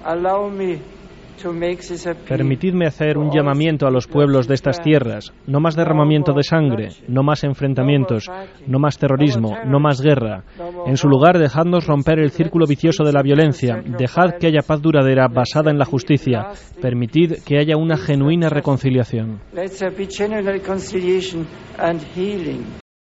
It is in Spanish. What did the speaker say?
Permitidme hacer un llamamiento a los pueblos de estas tierras. No más derramamiento de sangre, no más enfrentamientos, no más terrorismo, no más guerra. En su lugar, dejadnos romper el círculo vicioso de la violencia. Dejad que haya paz duradera basada en la justicia. Permitid que haya una genuina reconciliación.